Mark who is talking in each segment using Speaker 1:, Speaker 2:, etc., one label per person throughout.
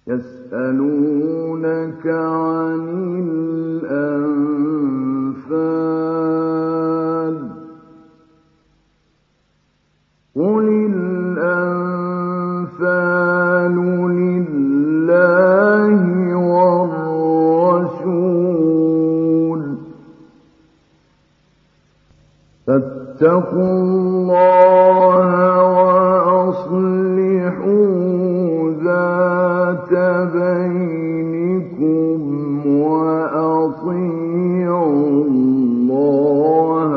Speaker 1: يسألونك عن الأنفال قل الأنفال لله والرسول فاتقوا الله وأصلحوا ذات بينكم وأطيعوا الله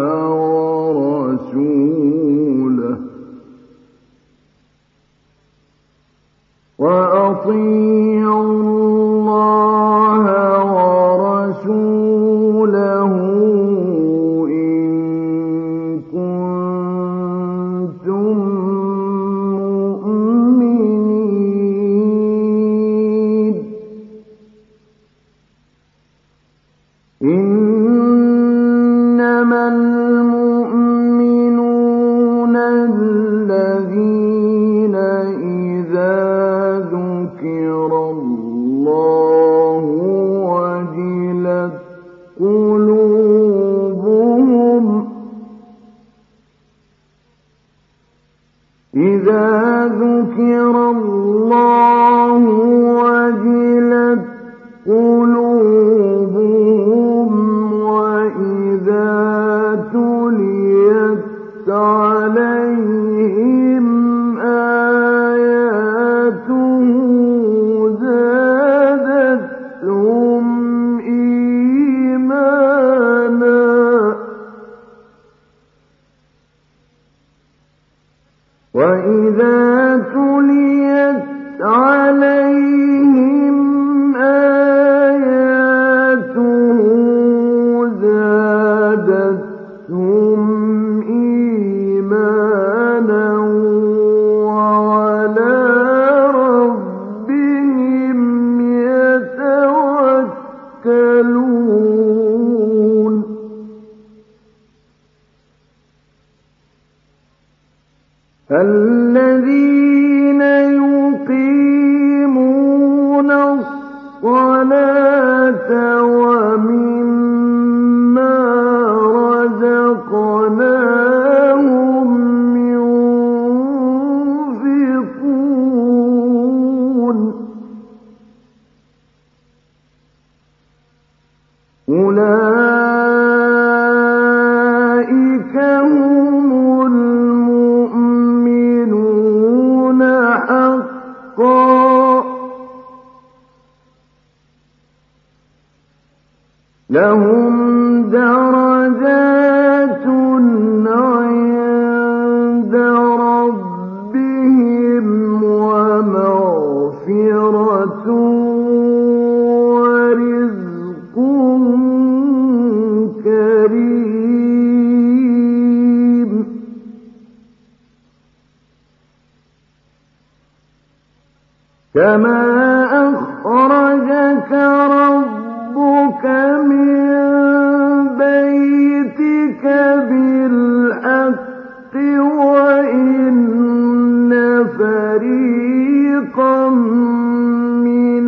Speaker 1: ورسوله إن كنتم مؤمنين إنما المؤمنون الذين إذا ذكر الله وجلت قلوبهم وإذا تليت عليهم آياته زادتهم إيمانا وإذا تليت عليهم آياته زادتهم إيمانا وعلى ربهم يتوكلون الذين يقيمون الصلاة ومما رزقناهم ينفقون أولئك هم المؤمنون حقا لهم درجات عند ربهم ومغفرة ورزق كريم كما أخرجك ربك من بيتك بالحق وإن فريقا من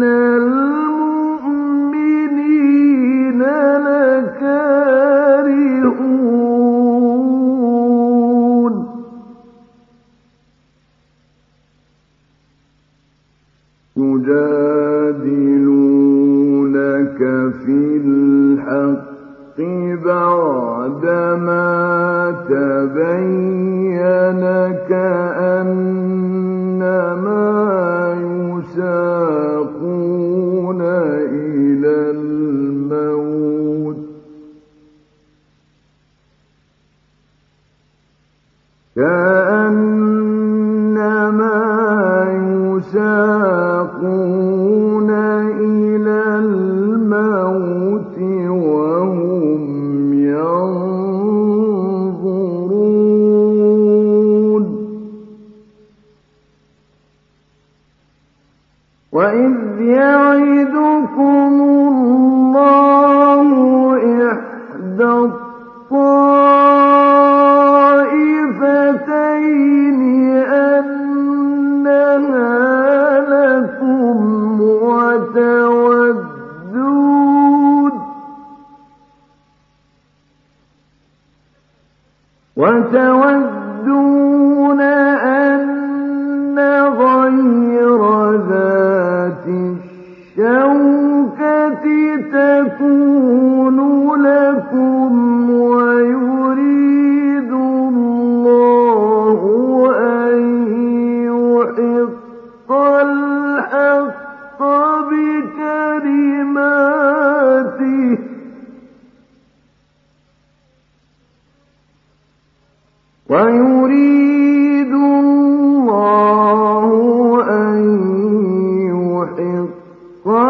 Speaker 1: المؤمنين لكارهون يجادلونك في الحق بعدما تبين كأنما يساقون إلى الموت وهم ينظرون وإذ يعدكم الله إحدى الطائفتين أنها لكم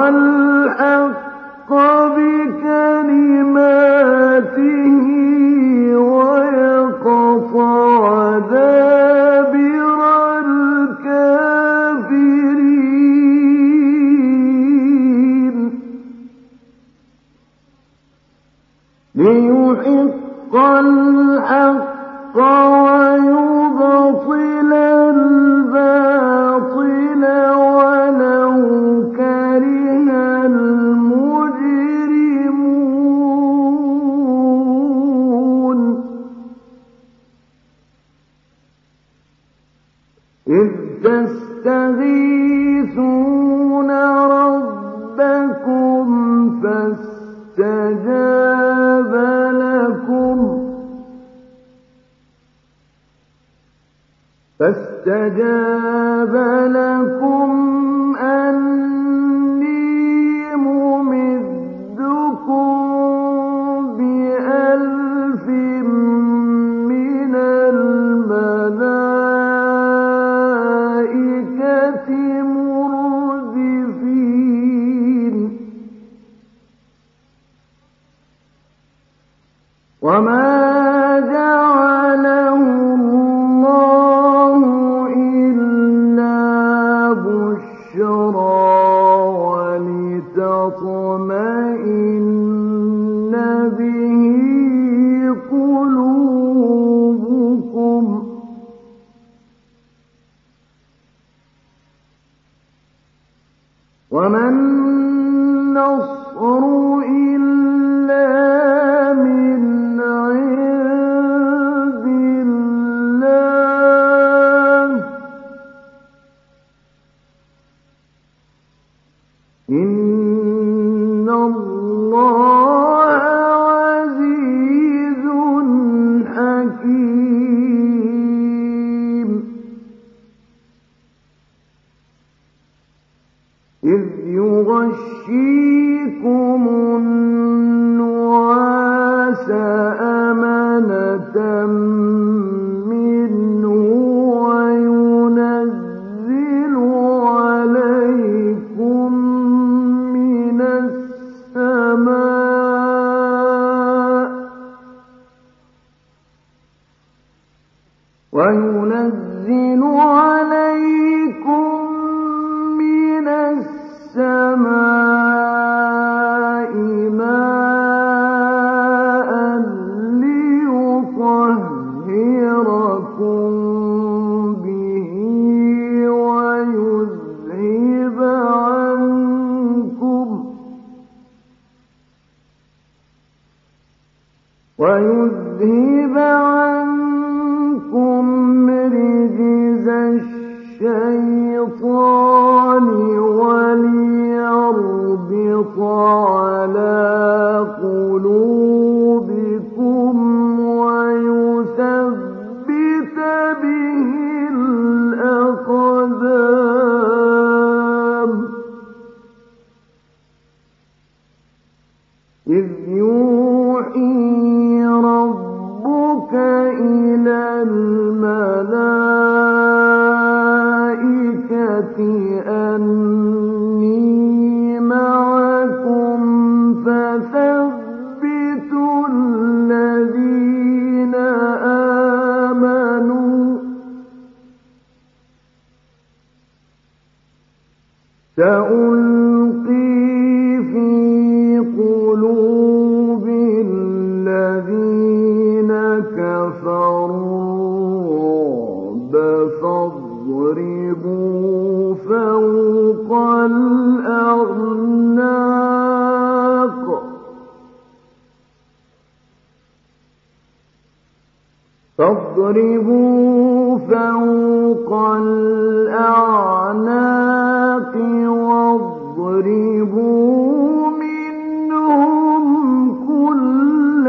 Speaker 1: الحق بكلماته ويقطع دابر الكافرين ليحق الحق ويبطل الباطل ولو كره المجرمون إذ تستغيثون ربكم فاستجاب لكم أني ممدكم ب1000 من الملائكة مردفين وما جعله الله إلا بشرى ولتطمئن به قلوبكم وما النصر إلا من عند الله إن الله عزيز حكيم إذ يغشيكم النعاس أمنة منه وينزل عليكم من السماء ماء ليطهركم به ويذهب عنكم رجز الشيطان وليربط على قلوبكم ويثبت به الأقدام إذ يوحي ربك إلى الملائكة أني معكم فثبتوا الذين آمنوا سألقي في قلوب الذين كفروا الرعب فاضربوا فوق الأعناق واضربوا منهم كل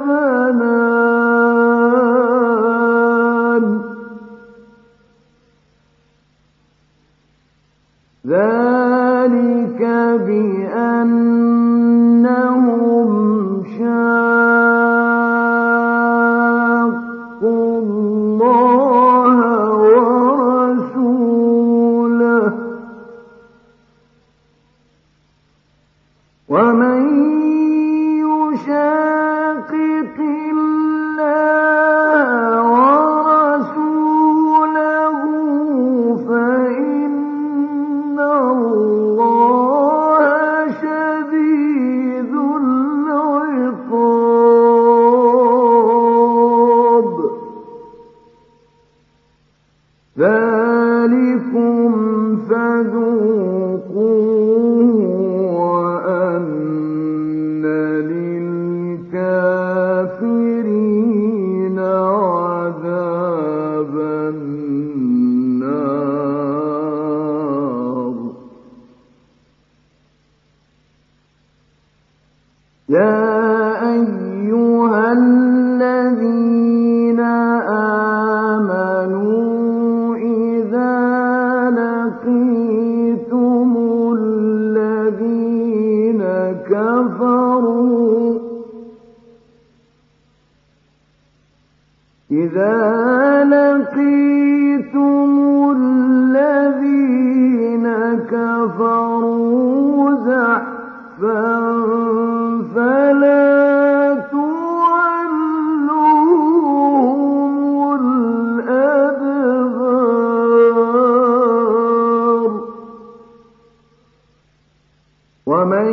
Speaker 1: بنان ذلك بأنهم شاقوا الله ورسوله ومن يشاقق الله ورسوله فإن الله شديد العقاب. ذلكم فذوقوه وأن للكافرين عذاب النار. يا أيها الذين آمنوا إذا لقيتم الذين كفروا زحفا فلا تولوهم الأدبار. ومن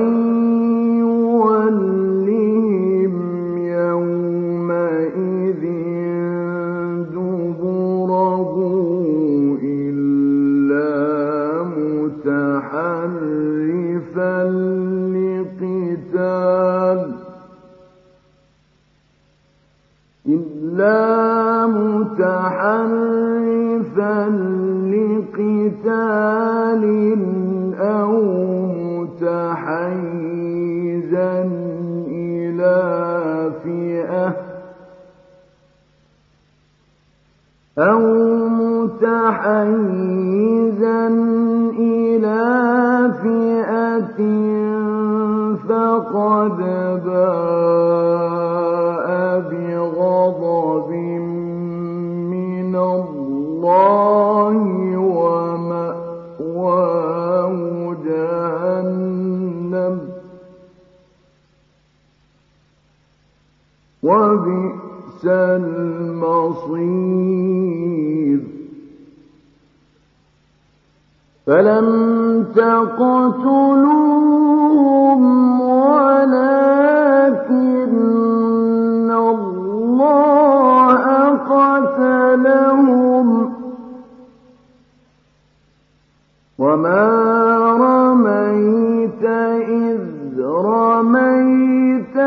Speaker 1: يولهم يومئذ دبره إلا متحرفا لقتال أو متحيزا إلى فئة فقد باء بغضب من الله ومأواه جهنم وبئس المصير. فلم تقتلوهم ولكن الله قتلهم وما رميت إذ رميت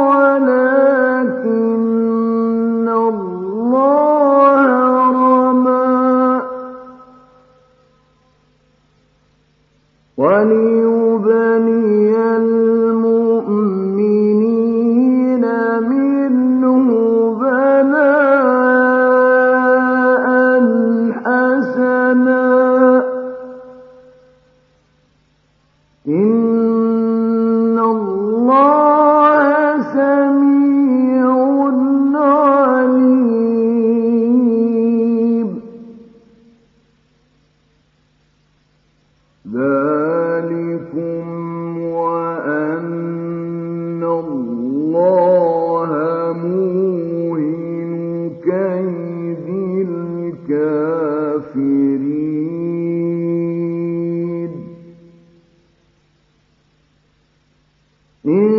Speaker 1: ولكن الله رمى وليبلي المؤمنين منه بلاء حسنا إن الله سميع عليم. ذلكم وأن الله موهن كيد الكافرين. إن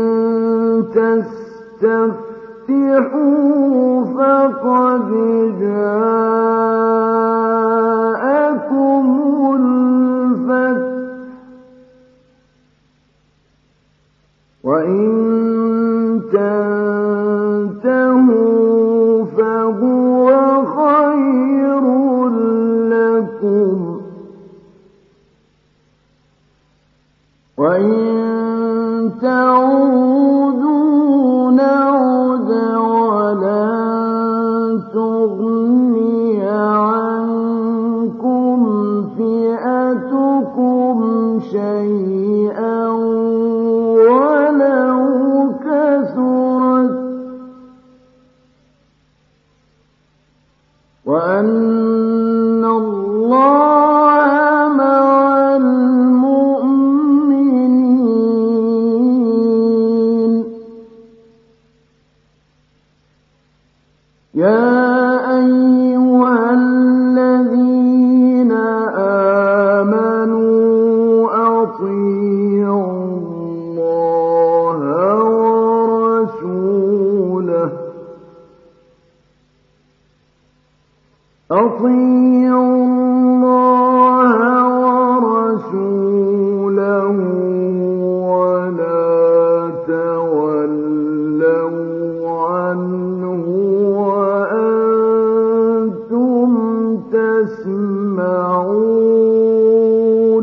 Speaker 1: تستفتحوا فقد جاءكم الفتح وإن تنتهوا فهو خير لكم وإن تعودوا نعد ولن تغني عنكم فئتكم شيئا ولو كثرت وأن الله مع المؤمنين. يا أيها الذين آمنوا أطيعوا الله ورسوله ولا تولوا عنه وأنتم تسمعون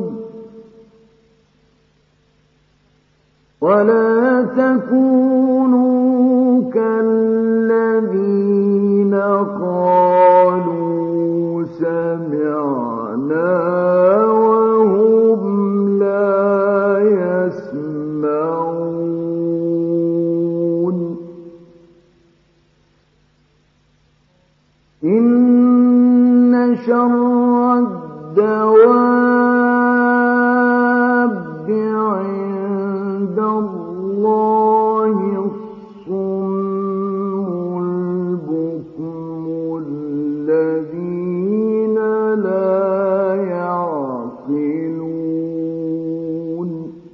Speaker 1: ولا تكونوا كالذين قالوا سمعنا وهم لا يسمعون إن شر الدواب عند الله الصم البكم الذين لا يعقلون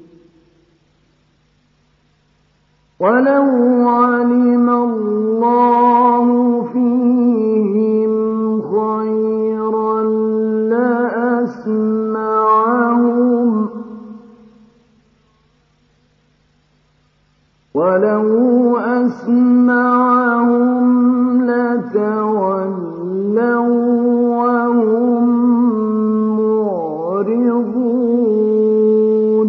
Speaker 1: ولو علم الله فيهم خيرا لأسمعهم ولو أسمعهم لتولوا وهم معرضون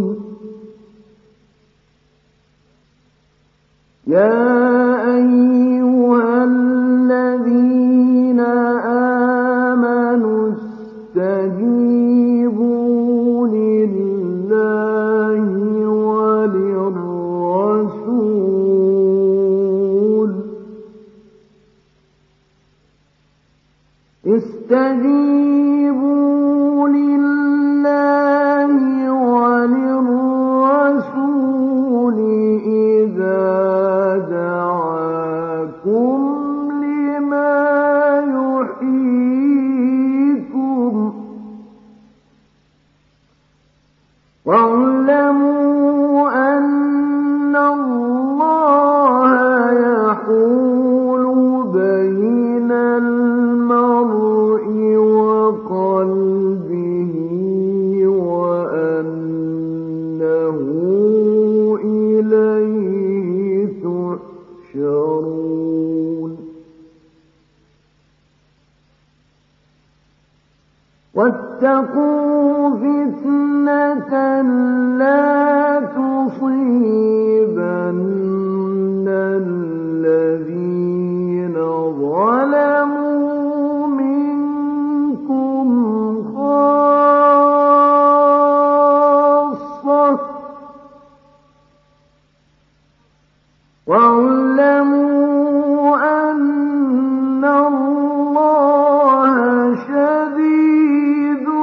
Speaker 1: يا أيها الذين آمنوا استجيبوا لله وللرسول استجيبوا لله وللرسول إذا دعاكم لما يحييكم واعلموا أن الله يحول بين المرء وقلبه وأنه إليه تحشرون واتقوا فتنة لا تصيبن الذين ظلموا منكم خاصة واعلموا أن الله شديد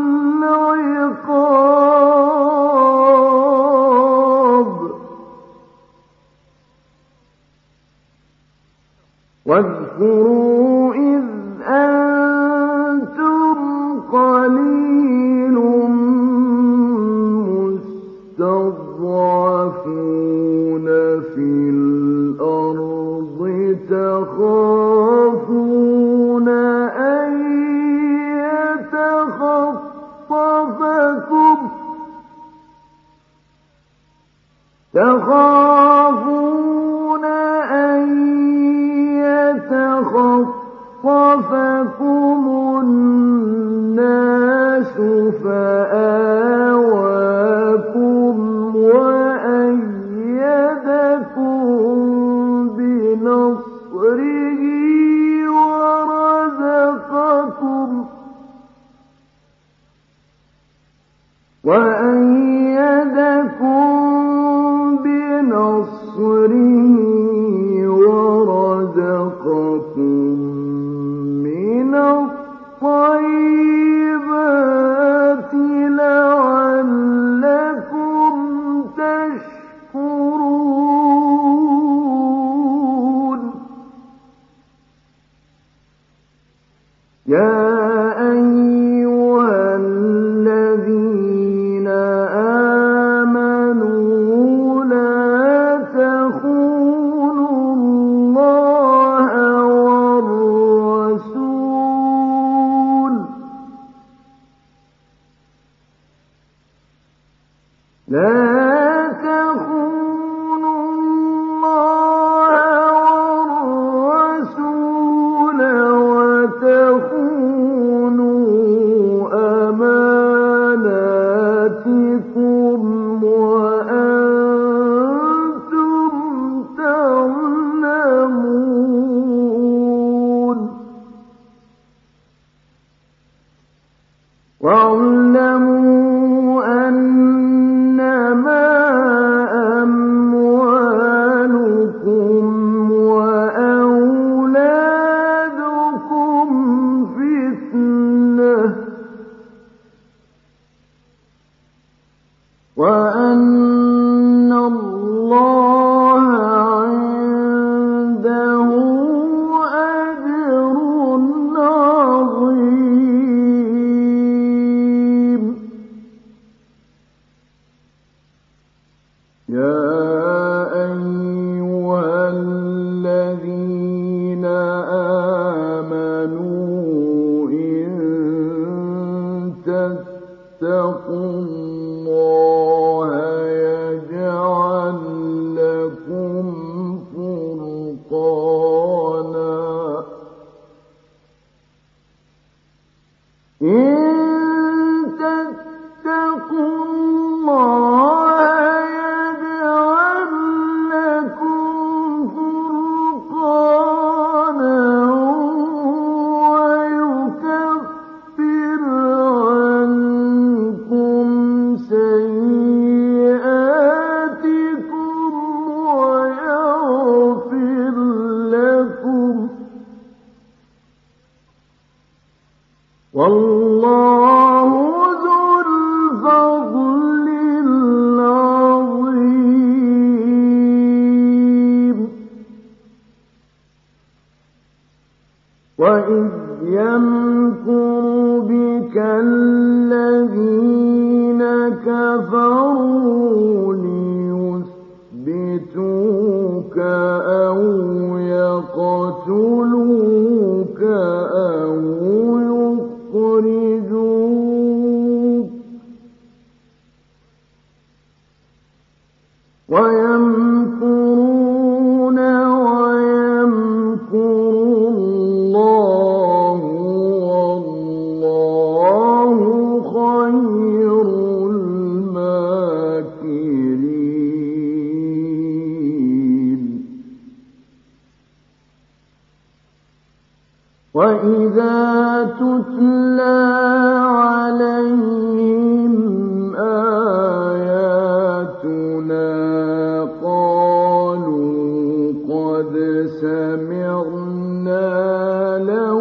Speaker 1: العقاب واذكروا إذ أنتم قليل مستضعفون في الأرض تخافون أن يتخطفكم الناس فآواكم وأيدكم بنصره ورزقكم من الطيبات لعلكم تشكرون لا تخونوا الله والرسول وتخونوا أماناتكم وأنتم تعلمون واعلموا أنما أموالكم وأولادكم فتنة وأن الله عنده أجر عظيم. يا أيها الذين آمنوا إن تتقوا الله يجعل لكم فرقانا إن تتقوا الله يجعل لكم فرقانا ويكفر عنكم سيئاتكم ويغفر لكم والله ذو الفضل العظيم. وإذ يمكر بك الذين كفروا ليثبتوك أو يقتلوك أو يخرجوك ويمكرون ويمكر الله والله خير الماكرين. وإذا تتلى عليهم آياتنا قالوا قد سمعنا لو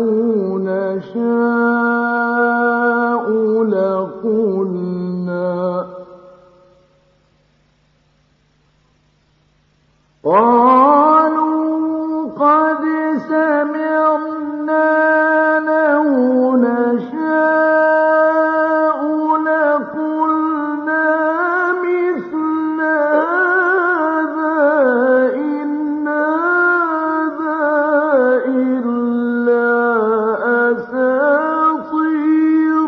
Speaker 1: نشاء لقلنا قالوا قد سمعنا لو نشاء لقلنا مثل هذا إن هذا إلا أساطير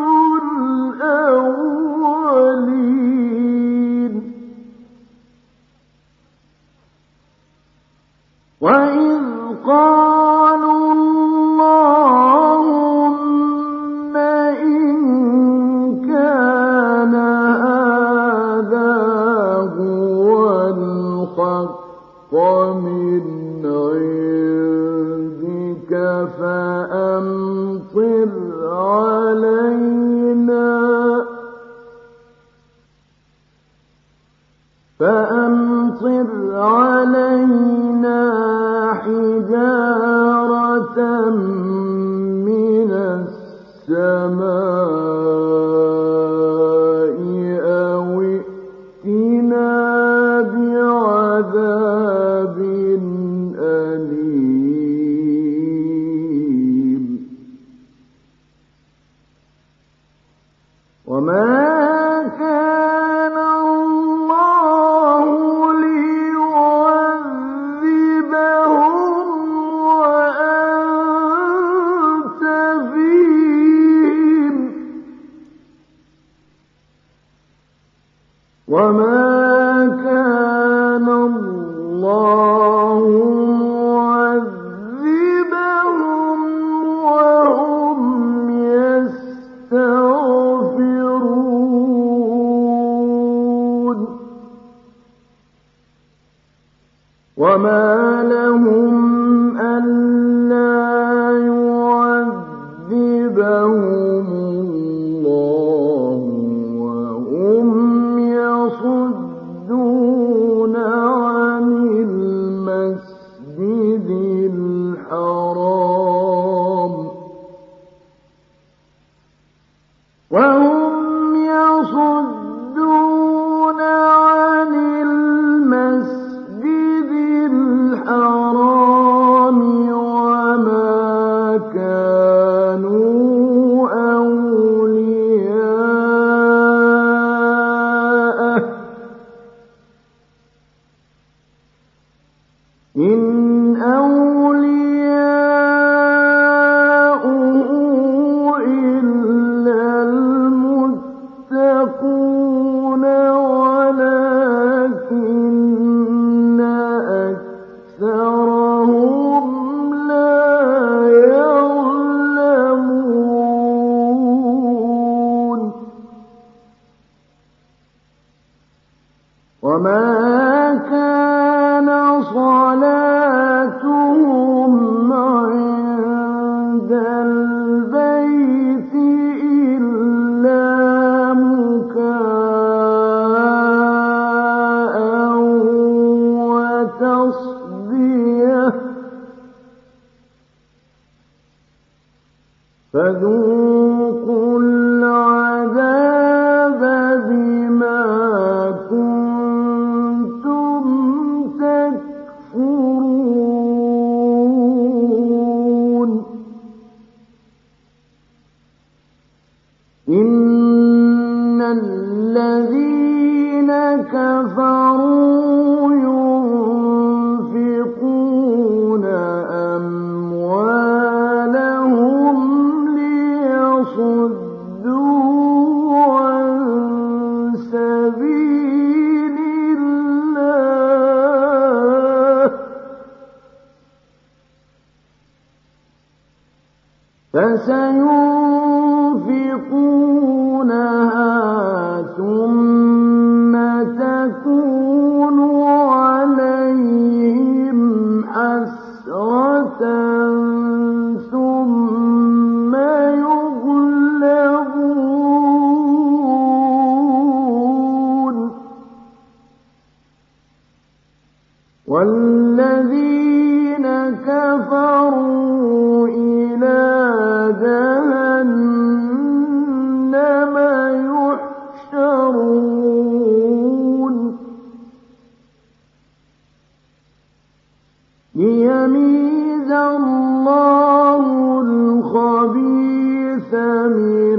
Speaker 1: الأولين. وإذ قالوا اللهم إن كان هذا هو الحق من عندك فأمطر علينا حجارة من السماء أو ائتنا بعذاب أليم. وما كان الله وما كان الله معذبهم وهم يستغفرون وما لهم ألا يعذبهم الله وهم يصدون عن المسجد الحرام وما كانوا أولياءه إن أولياؤه إلا المتقون ولكن أكثرهم لا يعلمون وما كان صلاتهم عند البيت إلا مكاء وتصدية فذوقوا العذاب بما كنتم تكفرون إن الذين كفروا ينفقون أموالهم ليصدوا عن سبيل الله فسينفقونها ثم تكون عليهم حسرة ثم يغلبون والذين كفروا إلى جهنم يحشرون ليميز الله الخبيث من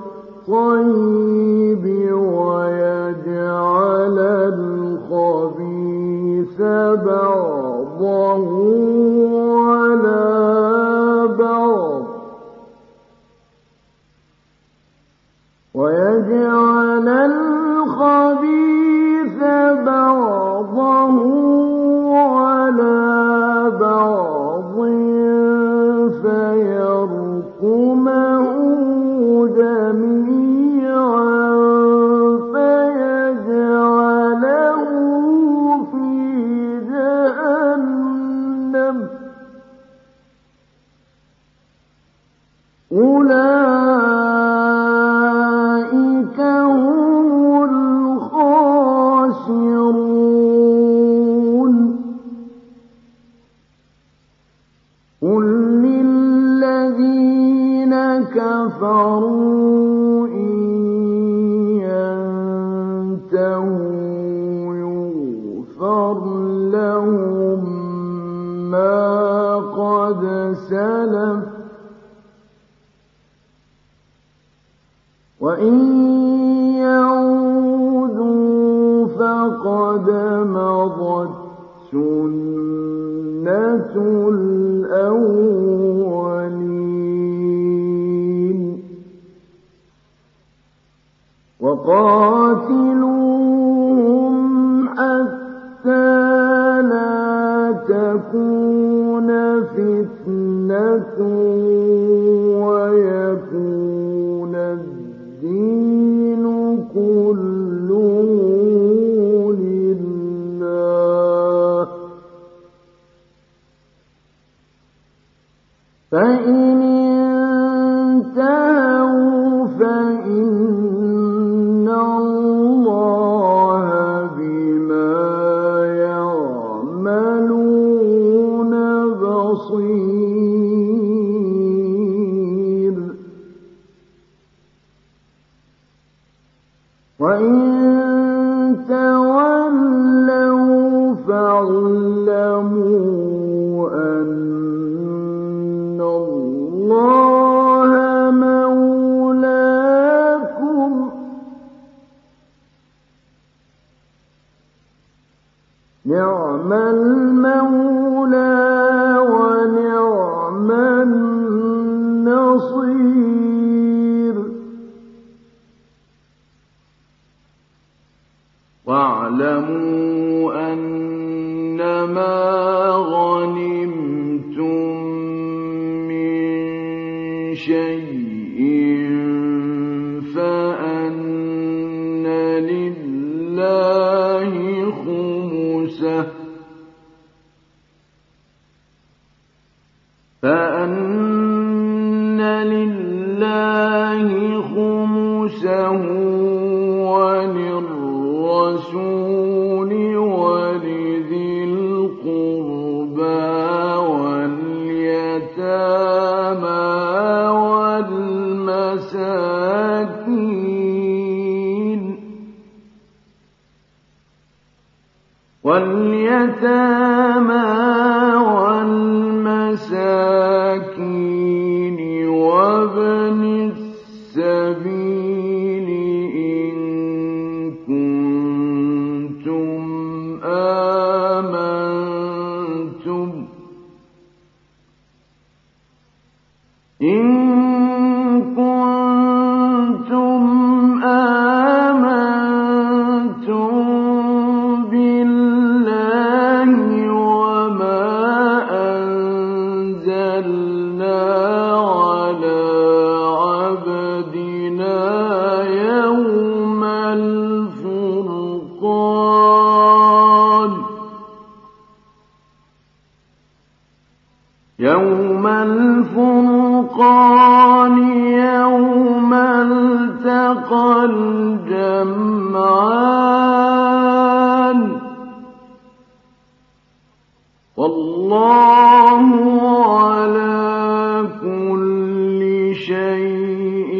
Speaker 1: الطيب ويجعل الخبيث بعضه على بعض فيركمه جميعا فيجعله في جهنم أولئك هم الخاسرون قل للذين كفروا إن ينتهوا يغفر لهم ما قد سلف وإن يعودوا فقد مضت سنة الأولين وقاتلوا تولوا فاعلموا أن الله مولاكم نعم المولى ونعم النصير واعلموا أنما غنمتم من شيء فأن لله خمسه وللرسول ولذي القربى واليتامى والمساكين وابن السبيل إن كنتم آمنتم بالله وما أنزلنا على عبدنا يوم الفرقان يوم التقى الجمعان والله على كل شيء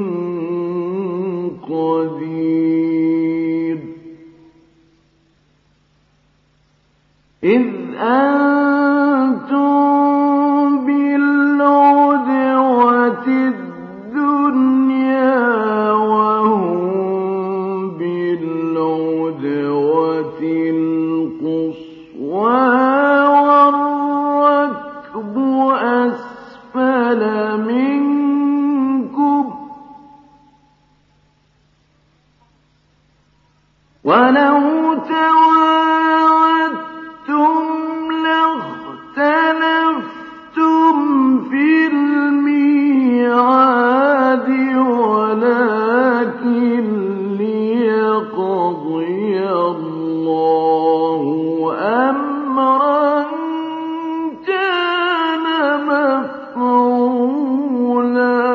Speaker 1: قدير إذ أنتم بالعدوة الدنيا وهم بالعدوة القصوى والركب أسفل منكم ولو تواعدتم لاختلفتم في الميعاد ولكن ليقضي الله أمرا كان مفعولا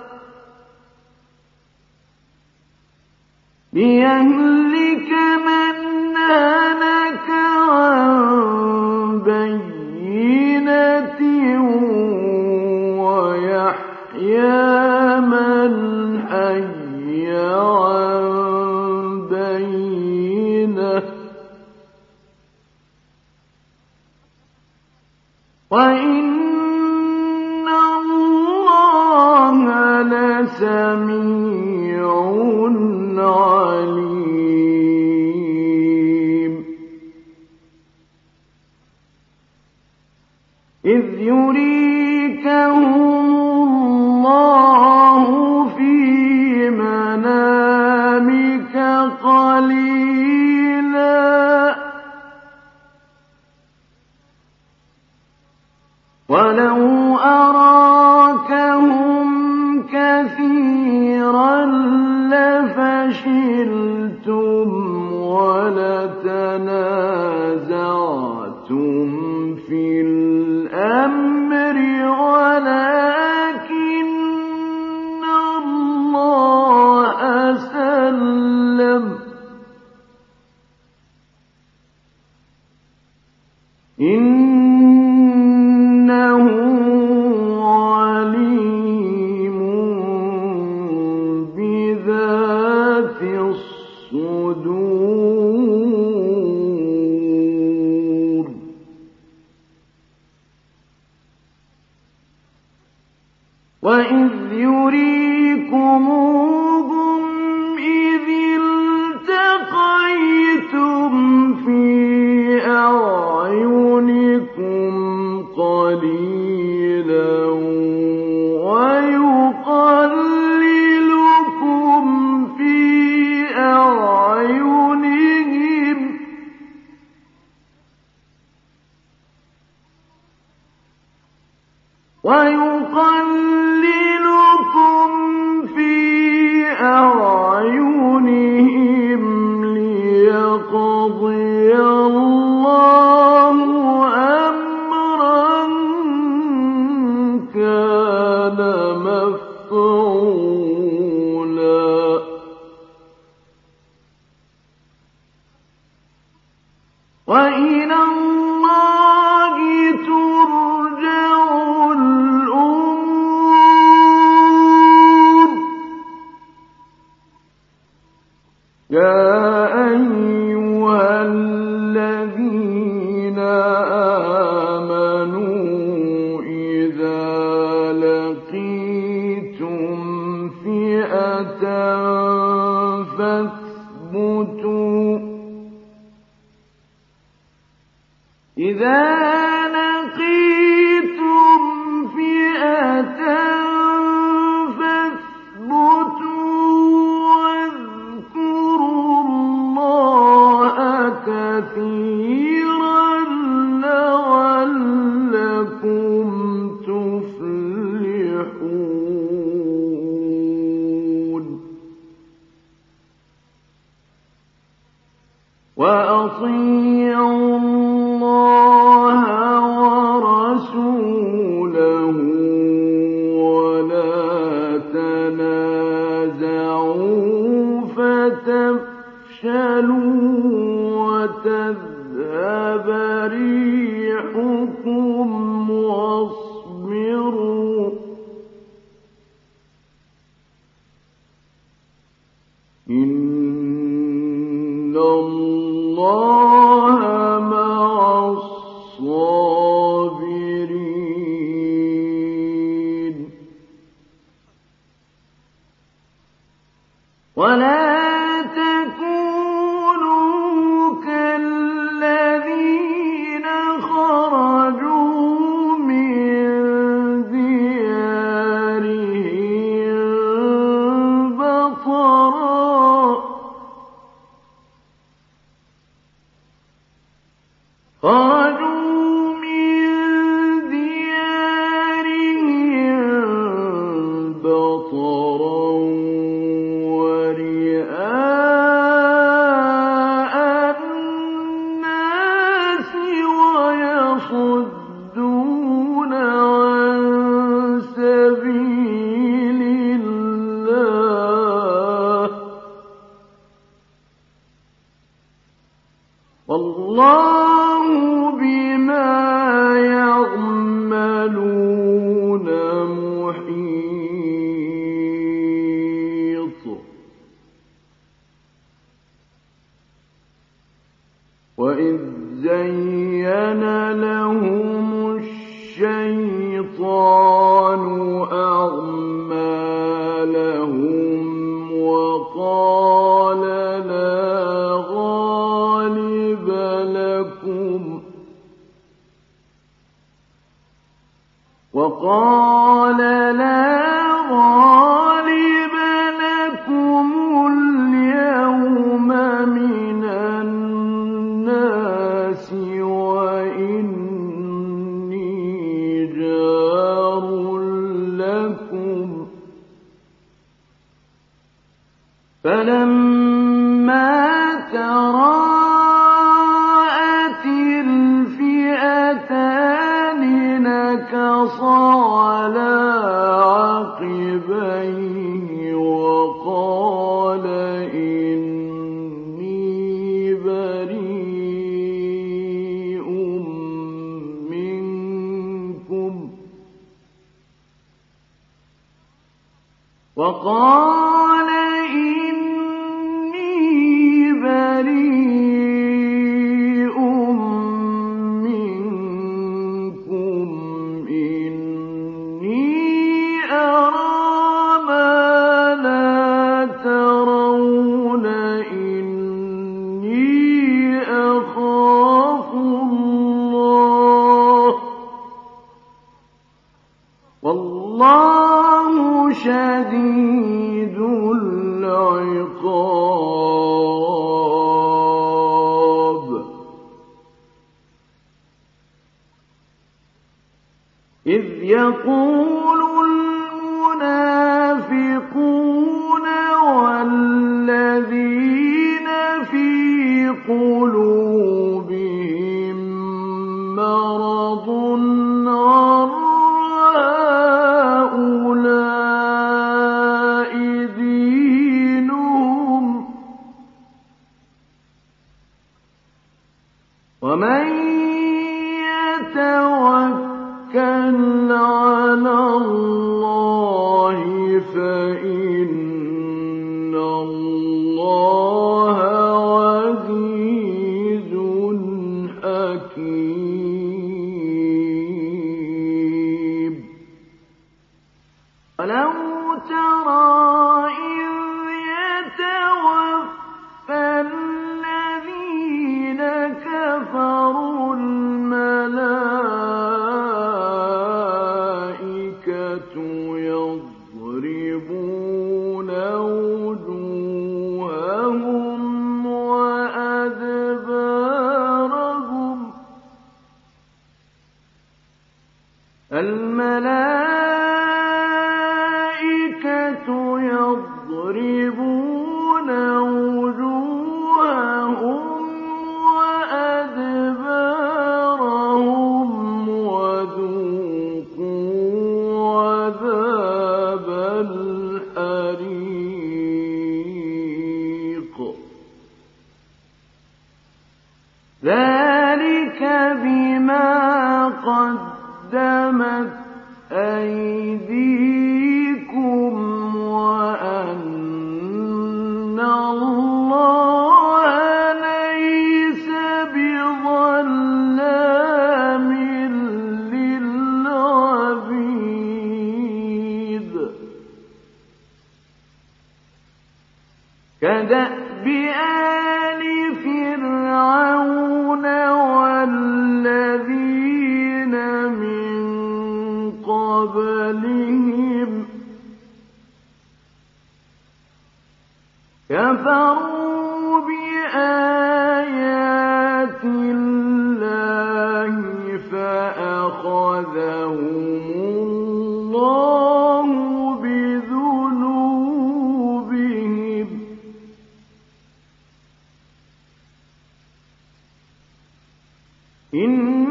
Speaker 1: ليهلك من هلك عن بينة ويحيى من حي عن بينة وإن الله لسميع عليم إذ يريكهم الله في منامك قليلا ولو أراكهم كثيرا لفشلتم ولتنازعتم في الأمر ولكن الله سلم إنه عليم بذات الصدور ليقضي الله أمرا كان مفعولا وإلى الله ترجع الأمور يا أيها الذين آمنوا إذا لقيتم فئة فاثبتوا واذكروا الله كثيرا لعلكم تفلحون وأطيعوا الله ورسوله ولا تنازعوا فتفشلوا وتذهب ريحكم واصبروا إن الله مع الصابرين ولا تكونوا كالذين خرجوا من ديارهم بطرا ورئاء الناس ويصدون عن سبيل الله والله بما يعملون محيط وإذ زين لهم الشيطان أعمالهم وقال لا غالب لكم اليوم من الناس وإني جار لكم فلما تراءت الفئتان نكص على عقبيه وقال إني بريء منكم والله شديد العقاب إذ يقول المنافقون والذين في قلوبهم مرض غر هؤلاء دينهم ومن يتوكل على الله فإن الله عزيز حكيم. ولو ترى إذ يتوفى الذين كفروا الملائكة يضربون وجوههم وأدبارهم الملائكة يضربون وجوههم وأدبارهم وذوقوا عذاب الحريق ذلك بما قدمت أيديكم وأن الله ليس بظلام للعبيد. كدأب آل فرعون والذين من قبلهم كفروا بآيات الله فأخذهم الله بذنوبهم إن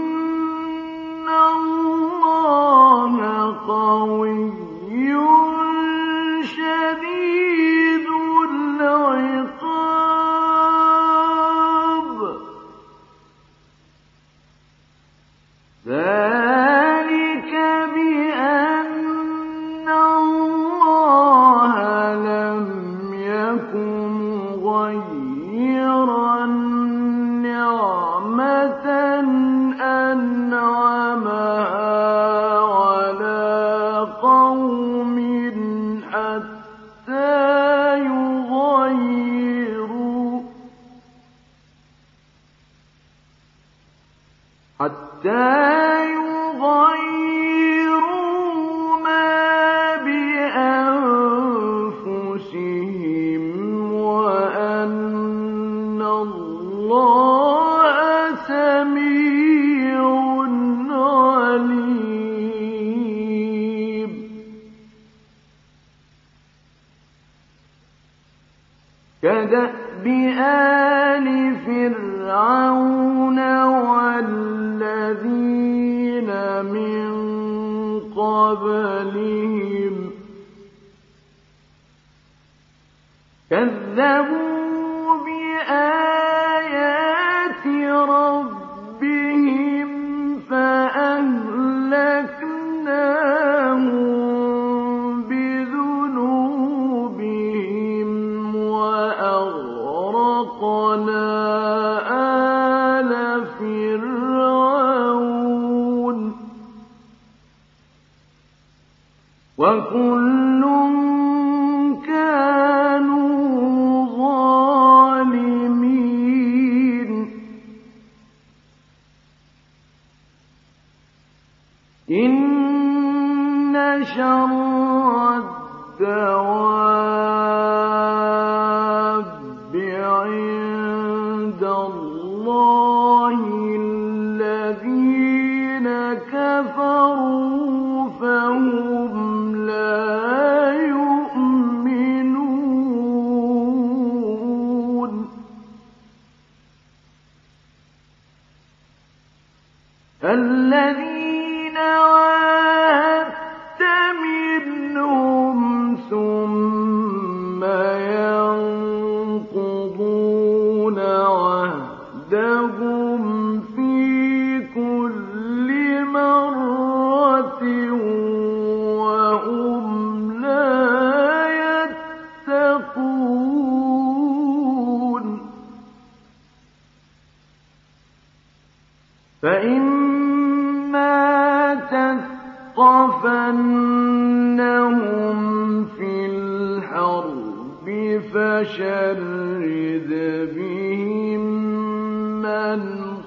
Speaker 1: الله قوي شديد العقاب. ذلك بأن الله لم يكن غيرا نعمة أنعمها على قوم حتى يغيروا ما بأنفسهم وأن الله سميع عليم. كدأب آل فرعون والذين من قبلهم كذبوا بآيات ربهم فأهلكناهم بذنوبهم وأغرقنا آل فرعون وكل كانوا ظالمين. إن شر الدواب عند الله الذين كفروا فهم لا يؤمنون. الذين عاهدت منهم ثم ينقضون عهدهم في كل مرة وهم لا يتقون فإما تثقفنهم في الحرب فشرد بهم من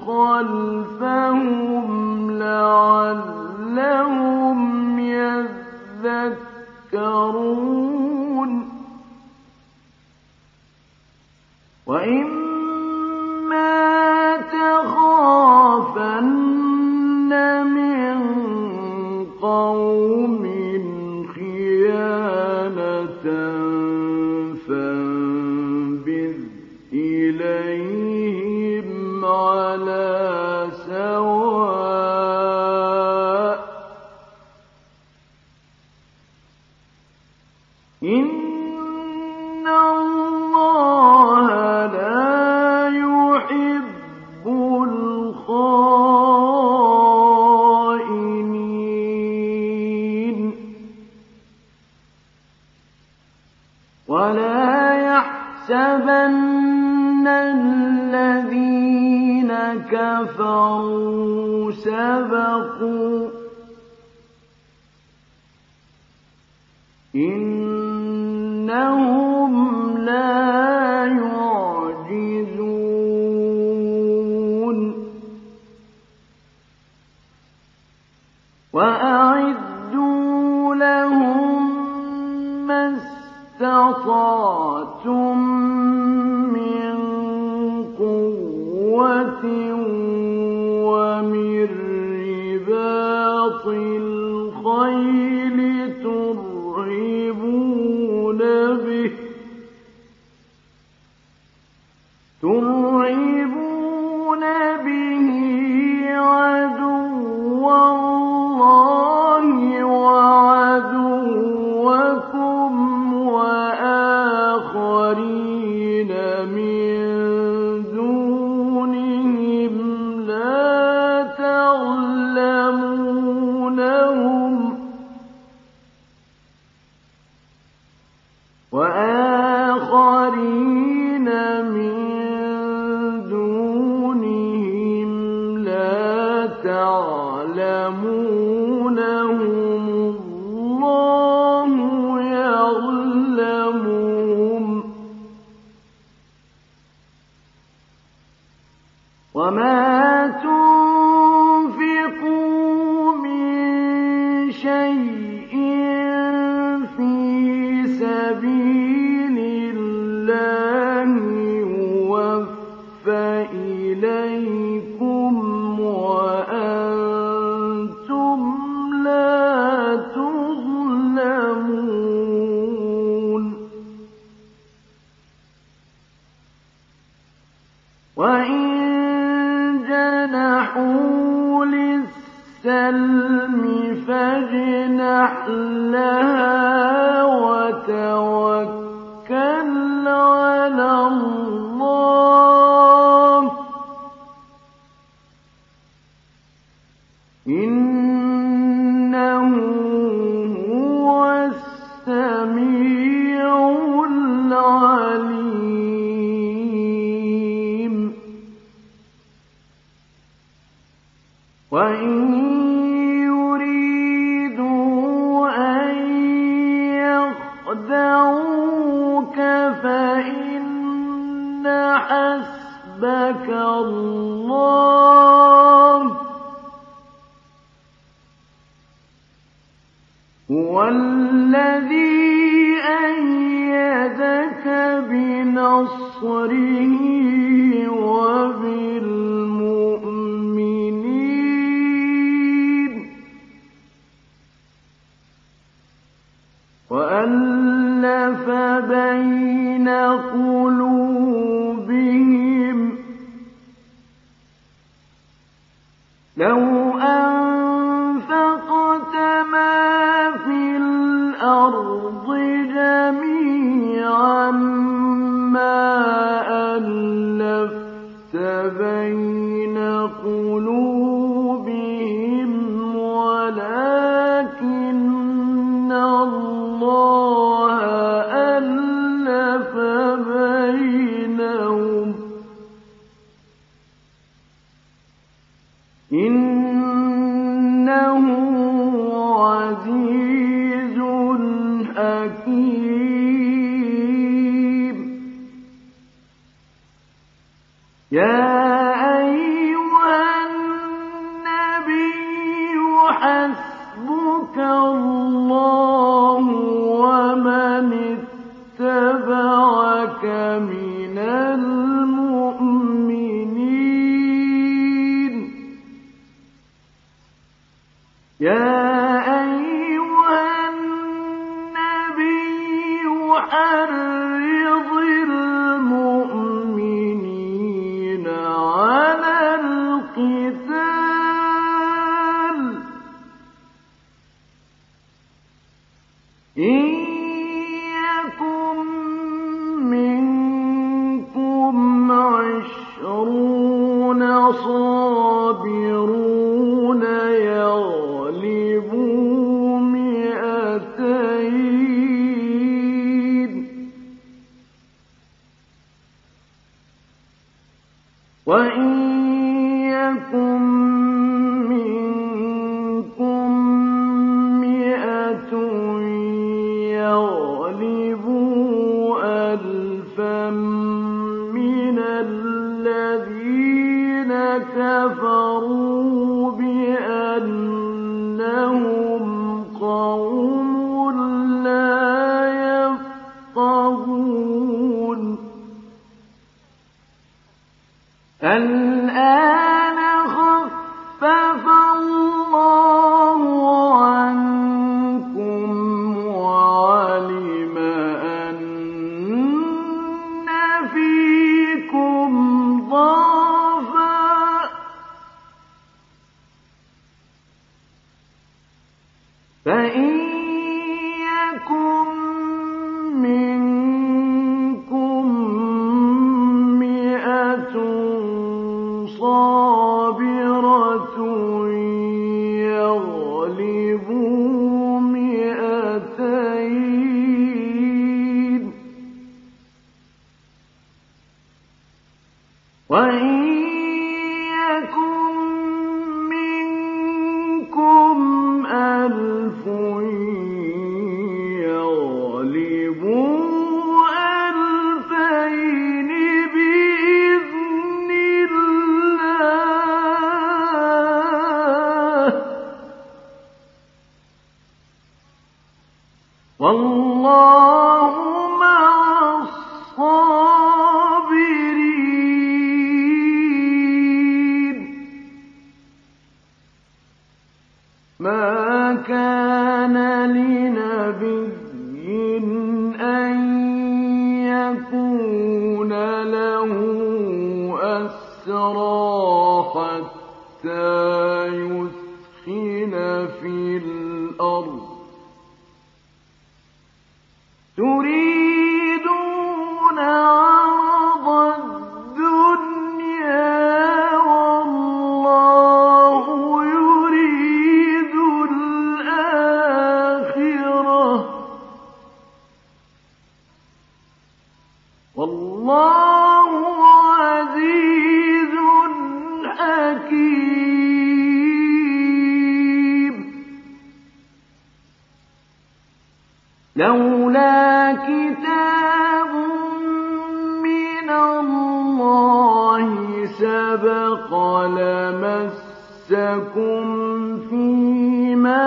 Speaker 1: خلفهم لعلهم يذكرون وإما تخافن من قوم خيانة فانبذ إليهم على سواء إن الله لا يحب الخائنين ولا يحسبن الذين كفروا سبقوا إنهم لا يعجزون وأعدوا لهم ما استطعتم من قوة ومن رباط الخيل ترهبون به عدو الله وعدوكم وآخرين من دونهم لا تعلمونهم وآخرين من دونهم لا تعلمونهم الله يعلمهم وما تنفقوا من شيء في سبيل الله يوفى إليكم وأنتم لا تظلمون وإن جنحوا للسلم فاجنح لها وتوكل على الله إنه هو السميع العليم وإن يريدوا أن يخدعوك فإن حسبك الله هو الذي أيدك بنصره وبالمؤمنين وألف بين قلوبهم لو بين قلوبهم ولكن الله ألف بينهم إنه عزيز حكيم يا أيها النبي حسبك الله ومن اتبعك من المؤمنين يا أيها النبي حرض المؤمنين على القتال إن يكن منكم 20 صابرون يغلبوا 200 وإن يكن منكم 100 يغلبوا 1000 من الذين كفروا بأنهم قوم لا يفقهون الآن خفف الله عنكم وعلم أن فيكم ضعفا فإن يكن منكم 100 صابرة يغلبوا 200 وإن يكن منكم 1000 يغلبوا 2000 بإذن الله والله مع الصابرين ما كان لنبي أن يكون له أسرى حتى يثخن في الأرض تريدون عرض الدنيا والله يريد الآخرة والله عزيز حكيم لولا كتاب من الله سبق لمسكم فيما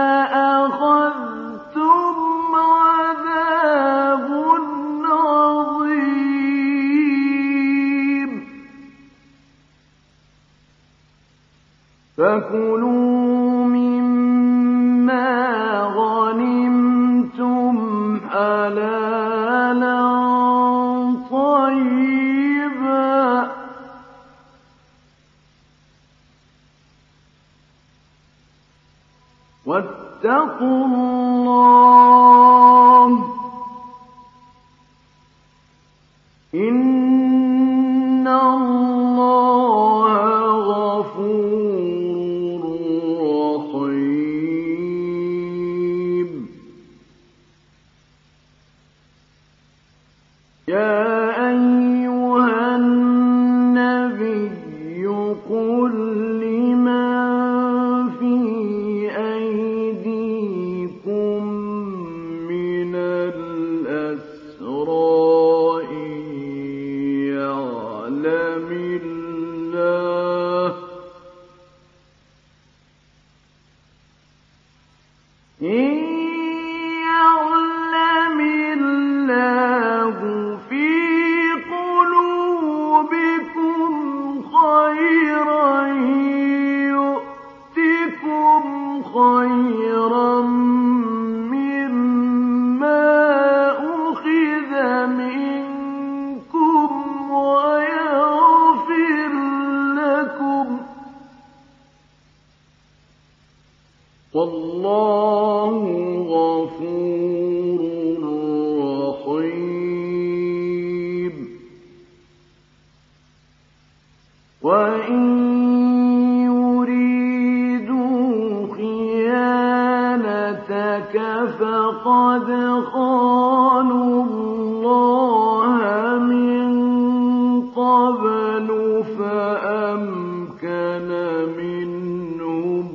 Speaker 1: أخذتم عذاب عظيم فكلوا مما غنمتم حلالا طيبا واتقوا الله إن الله والله غفور رحيم وإن يريدوا خيانتك فقد خانوا الله من قبل فأمكن منهم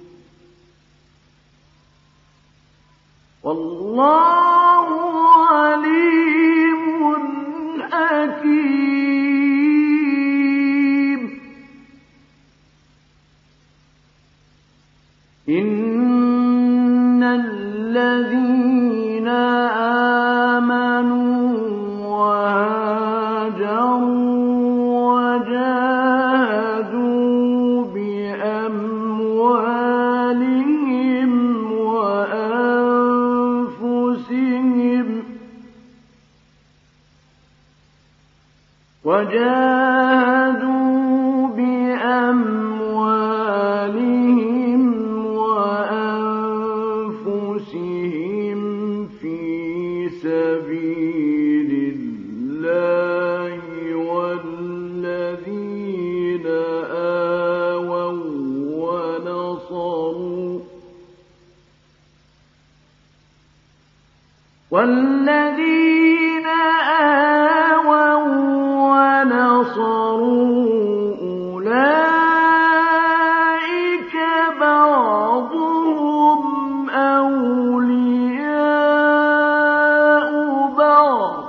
Speaker 1: والله عليم حكيم إن الذين آمنوا وهاجروا وجاهدوا بأموالهم وأنفسهم في سبيل الله والذين آووا ونصروا أولئك بعضهم أولياء بعض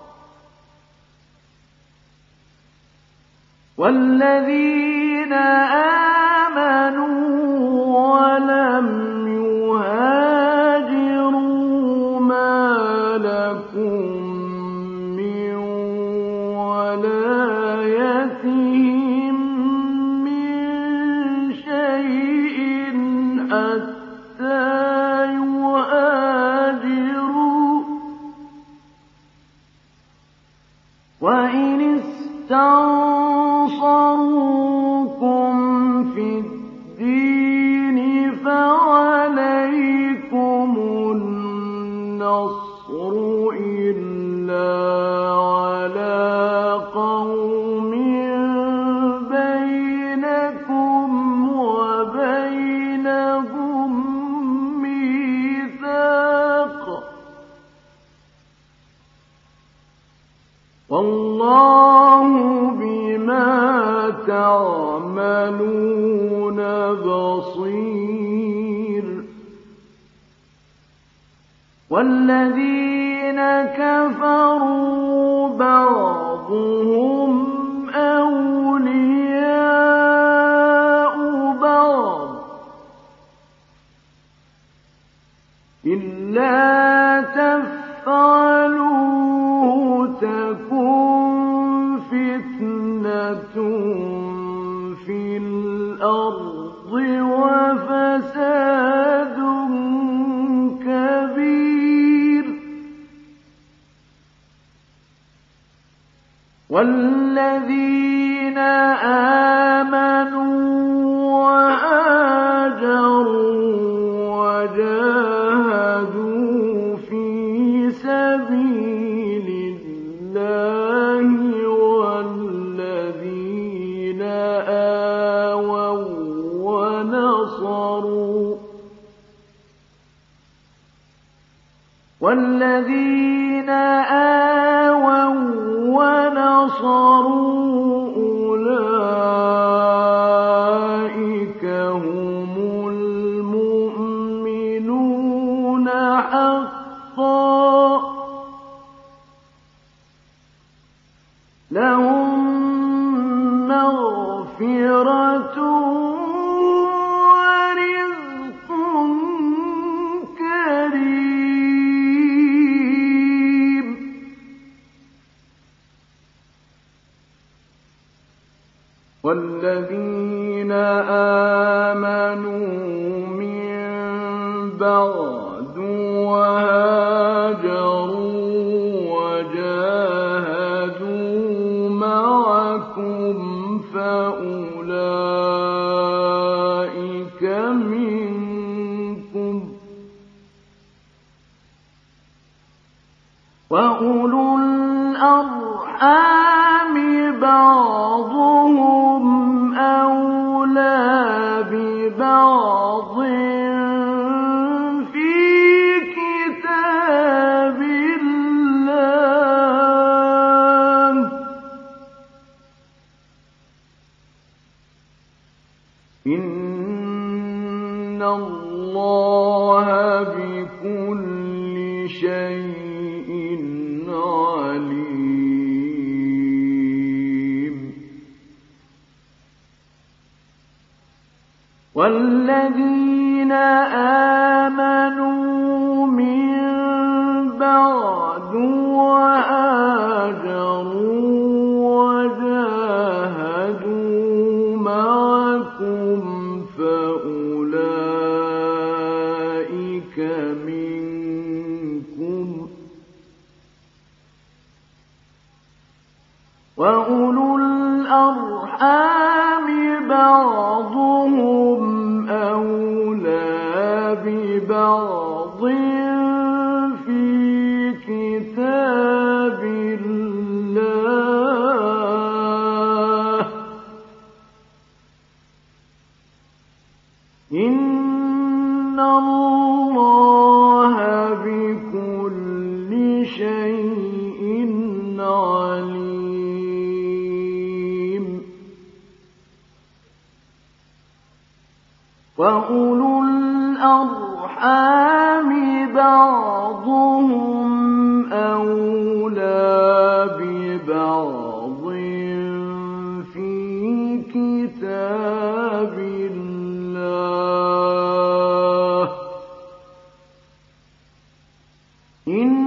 Speaker 1: والذين آمنوا ولم يهاجروا ما لكم من ولايتهم من شيء حتى يهاجروا وإن استنصروكم في الدين فعليكم النصر إلا على قوم بينكم وبينهم ميثاق والله بما تعملون بصير والذين كفروا بعضهم أولياء بعض إلا تفعلوه تكن فتنة في الأرض وفساد كبير والذين آمنوا وهاجروا وجاهدوا في سبيل الله والذين آووا ونصروا أولئك هم المؤمنون حقا لهم مغفرة ورزق كريم والذين آمنوا من بعد وهاجروا وجاهدوا معكم فأولئك منكم إِنَّ اللَّهَ بِكُلِّ شَيْءٍ عَلِيمٌ وَالَّذِينَ آمَنُوا مِن بَعْدُ وَهَاجَرُوا وَجَاهَدُوا مَعَكُمْ فَأُولَٰئِكَ مِنكُمْ ۚ وَأُولُو الْأَرْحَامِ بَعْضُهُمْ أَوْلَىٰ بِبَعْضٍ فِي كِتَابِ اللَّهِ ۗ إِنَّ اللَّهَ بِكُلِّ شَيْءٍ عَلِيمٌ وَأُولُو الْأَرْحَامِ بَعْضُهُمْ أَوْلَىٰ بِبَعْضٍ فِي كِتَابِ اللَّهِ،